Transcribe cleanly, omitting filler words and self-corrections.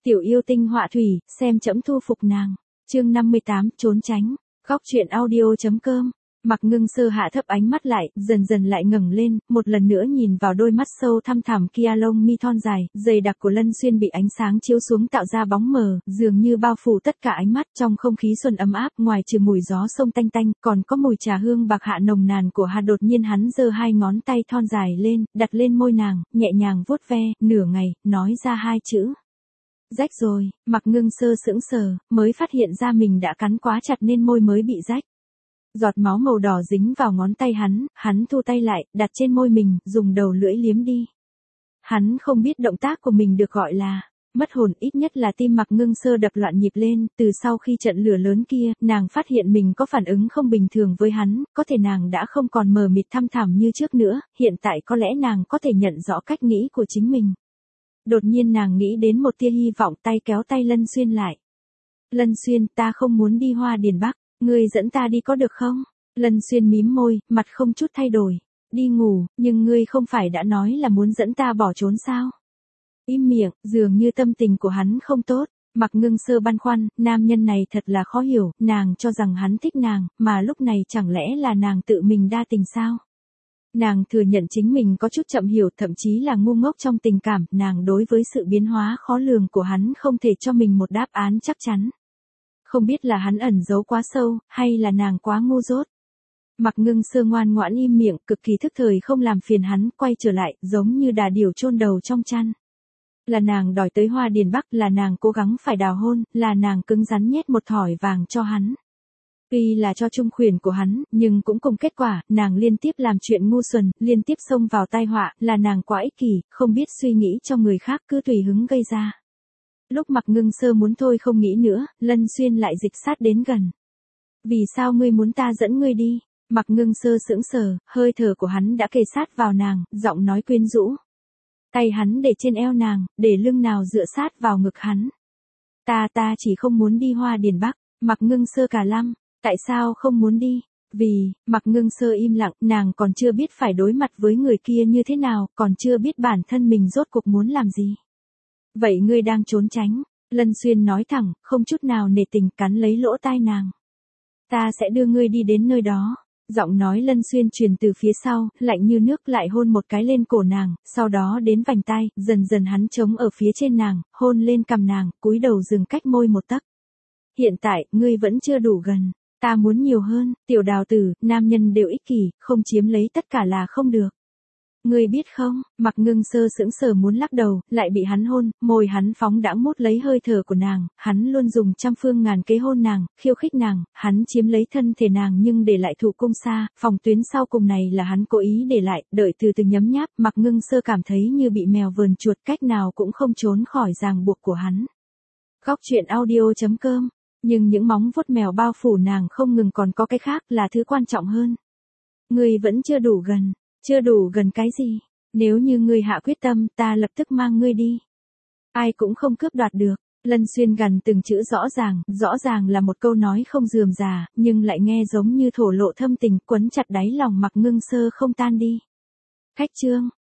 Tiểu yêu tinh họa thủy, xem trẫm thu phục nàng. Chương 58, trốn tránh. Góc truyện audio.com. Mặc Ngưng Sơ hạ thấp ánh mắt lại, dần dần lại ngẩng lên, một lần nữa nhìn vào đôi mắt sâu thăm thẳm kia, lông mi thon dài, dày đặc của Lân Xuyên bị ánh sáng chiếu xuống tạo ra bóng mờ, dường như bao phủ tất cả ánh mắt. Trong không khí xuân ấm áp, ngoài trừ mùi gió sông tanh tanh, còn có mùi trà hương bạc hạ nồng nàn của Hà. Đột nhiên hắn giơ hai ngón tay thon dài lên, đặt lên môi nàng, nhẹ nhàng vuốt ve, nửa ngày, nói ra hai chữ. Rách rồi. Mặc Ngưng Sơ sững sờ, mới phát hiện ra mình đã cắn quá chặt nên môi mới bị rách. Giọt máu màu đỏ dính vào ngón tay hắn thu tay lại, đặt trên môi mình, dùng đầu lưỡi liếm đi. Hắn không biết động tác của mình được gọi là mất hồn, ít nhất là tim Mặc Ngưng Sơ đập loạn nhịp lên. Từ sau khi trận lửa lớn kia, nàng phát hiện mình có phản ứng không bình thường với hắn, có thể nàng đã không còn mờ mịt thăm thẳm như trước nữa, hiện tại có lẽ nàng có thể nhận rõ cách nghĩ của chính mình. Đột nhiên nàng nghĩ đến một tia hy vọng, tay kéo tay Lân Xuyên lại. Lân Xuyên, ta không muốn đi Hoa Điền Bắc, ngươi dẫn ta đi có được không? Lân Xuyên mím môi, mặt không chút thay đổi. Đi ngủ, nhưng ngươi không phải đã nói là muốn dẫn ta bỏ trốn sao? Im miệng, dường như tâm tình của hắn không tốt. Mặc Ngưng Sơ băn khoăn, nam nhân này thật là khó hiểu, nàng cho rằng hắn thích nàng, mà lúc này chẳng lẽ là nàng tự mình đa tình sao? Nàng thừa nhận chính mình có chút chậm hiểu, thậm chí là ngu ngốc trong tình cảm. Nàng đối với sự biến hóa khó lường của hắn không thể cho mình một đáp án chắc chắn. Không biết là hắn ẩn giấu quá sâu, hay là nàng quá ngu dốt. Mặc Ngưng Sơ ngoan ngoãn im miệng, cực kỳ thức thời không làm phiền hắn, quay trở lại, giống như đà điểu chôn đầu trong chăn. Là nàng đòi tới Hoa Điền Bắc, là nàng cố gắng phải đào hôn, là nàng cứng rắn nhét một thỏi vàng cho hắn. Tuy là cho chung khuyển của hắn, nhưng cũng cùng kết quả, nàng liên tiếp làm chuyện ngu xuẩn, liên tiếp xông vào tai họa, là nàng quá ích kỷ, không biết suy nghĩ cho người khác, cứ tùy hứng gây ra. Lúc Mặc Ngưng Sơ muốn thôi không nghĩ nữa, Lân Xuyên lại dịch sát đến gần. Vì sao ngươi muốn ta dẫn ngươi đi? Mặc Ngưng Sơ sững sờ, hơi thở của hắn đã kề sát vào nàng, giọng nói quyến rũ. Tay hắn để trên eo nàng, để lưng nào dựa sát vào ngực hắn. Ta chỉ không muốn đi Hoa Điền Bắc. Mặc Ngưng Sơ cả lăm. Tại sao không muốn đi? Vì, Mặc Ngưng Sơ im lặng, nàng còn chưa biết phải đối mặt với người kia như thế nào, còn chưa biết bản thân mình rốt cuộc muốn làm gì. Vậy ngươi đang trốn tránh. Lân Xuyên nói thẳng, không chút nào nể tình, cắn lấy lỗ tai nàng. Ta sẽ đưa ngươi đi đến nơi đó. Giọng nói Lân Xuyên truyền từ phía sau, lạnh như nước, lại hôn một cái lên cổ nàng, sau đó đến vành tai, dần dần hắn chống ở phía trên nàng, hôn lên cằm nàng, cúi đầu dừng cách môi một tấc. Hiện tại, ngươi vẫn chưa đủ gần. Ta muốn nhiều hơn. Tiểu đào tử, nam nhân đều ích kỷ, không chiếm lấy tất cả là không được. Ngươi biết không? Mặc Ngưng Sơ sững sờ muốn lắc đầu, lại bị hắn hôn, môi hắn phóng đãng mút lấy hơi thở của nàng, hắn luôn dùng trăm phương ngàn kế hôn nàng, khiêu khích nàng, hắn chiếm lấy thân thể nàng nhưng để lại thủ cung xa, phòng tuyến sau cùng này là hắn cố ý để lại, đợi từ từ nhấm nháp. Mặc Ngưng Sơ cảm thấy như bị mèo vờn chuột, cách nào cũng không trốn khỏi ràng buộc của hắn. Góc truyện audio.com. Nhưng những móng vuốt mèo bao phủ nàng không ngừng, còn có cái khác là thứ quan trọng hơn. Ngươi vẫn chưa đủ gần. Chưa đủ gần cái gì? Nếu như ngươi hạ quyết tâm, ta lập tức mang ngươi đi. Ai cũng không cướp đoạt được. Lân Xuyên gần từng chữ rõ ràng là một câu nói không rườm rà, nhưng lại nghe giống như thổ lộ thâm tình, quấn chặt đáy lòng Mặc Ngưng Sơ không tan đi. Khách trương,